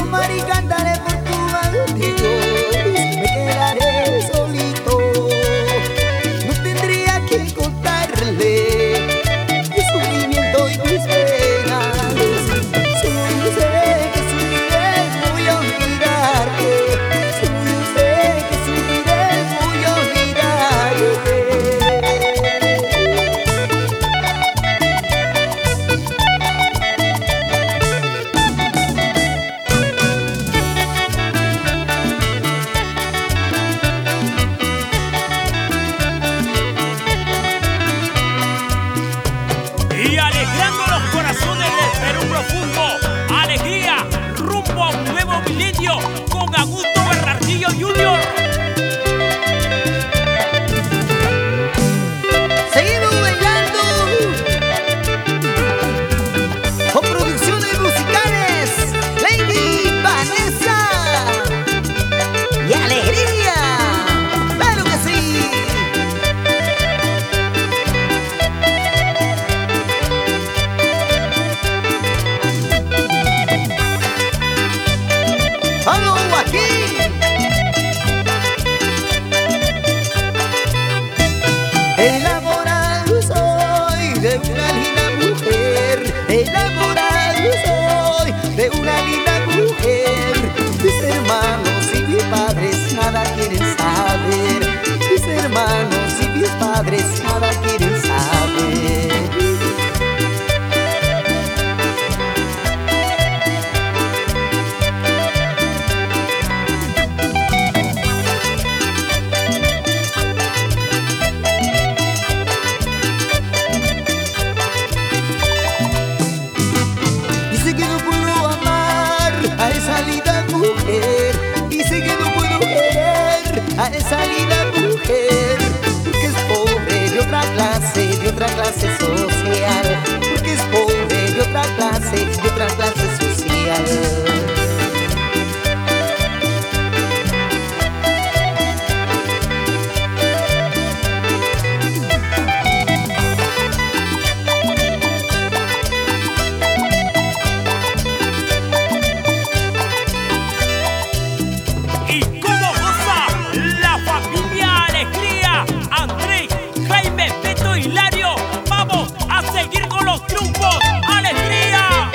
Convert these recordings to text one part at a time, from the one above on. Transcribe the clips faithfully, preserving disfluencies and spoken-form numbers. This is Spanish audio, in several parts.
tomar y cantaré por tu martirio. Me quedaré solito, no tendría que contarle mi sufrimiento y mis penas. Solo yo sé que sufriré, voy a olvidarte. Solo yo sé que sufriré, voy a olvidarte. Y alegrando los corazones del Perú profundo, alegría rumbo a un nuevo milenio con Augusto Bernardillo junior Seguimos bailando con producciones musicales Lady Vanessa y alegría, claro que sí. ¡Vamos, Joaquín! Enamorado soy de una linda mujer, enamorado soy de una linda mujer. Mis hermanos y mis padres nada quieren saber, mis hermanos y mis padres nada quieren saber. Dice que no puedo amar a esa linda mujer, dice que no puedo querer a esa linda mujer, porque es pobre de otra clase, de otra clase social, porque es pobre de otra clase, de otra clase social. y cómo goza la familia Alegría, Andrés, Jaime, Beto y Hilario. Vamos a seguir con los triunfos, alegría.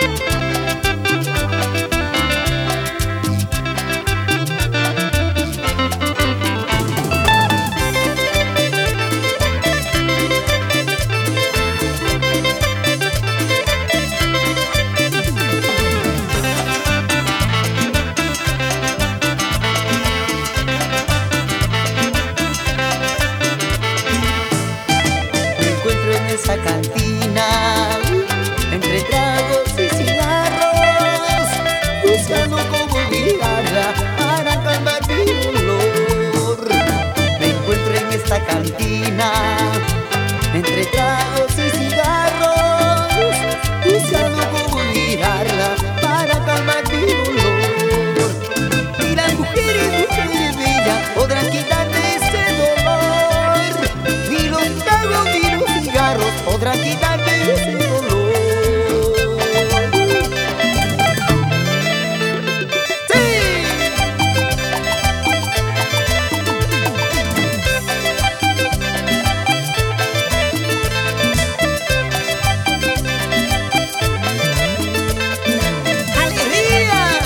Me encuentro en esa cantina, entre tragos y cigarros, buscando cómo olvidarla para calmar mi dolor. Me encuentro en esta cantina, entre tragos y cigarros, buscando cómo olvidarla para calmar mi dolor. Y las mujeres, mujeres bellas, podrán quitarme ese dolor. Ni los tragos ni los cigarros podrán quitarme ese dolor. ¡Sí! ¡Alegría!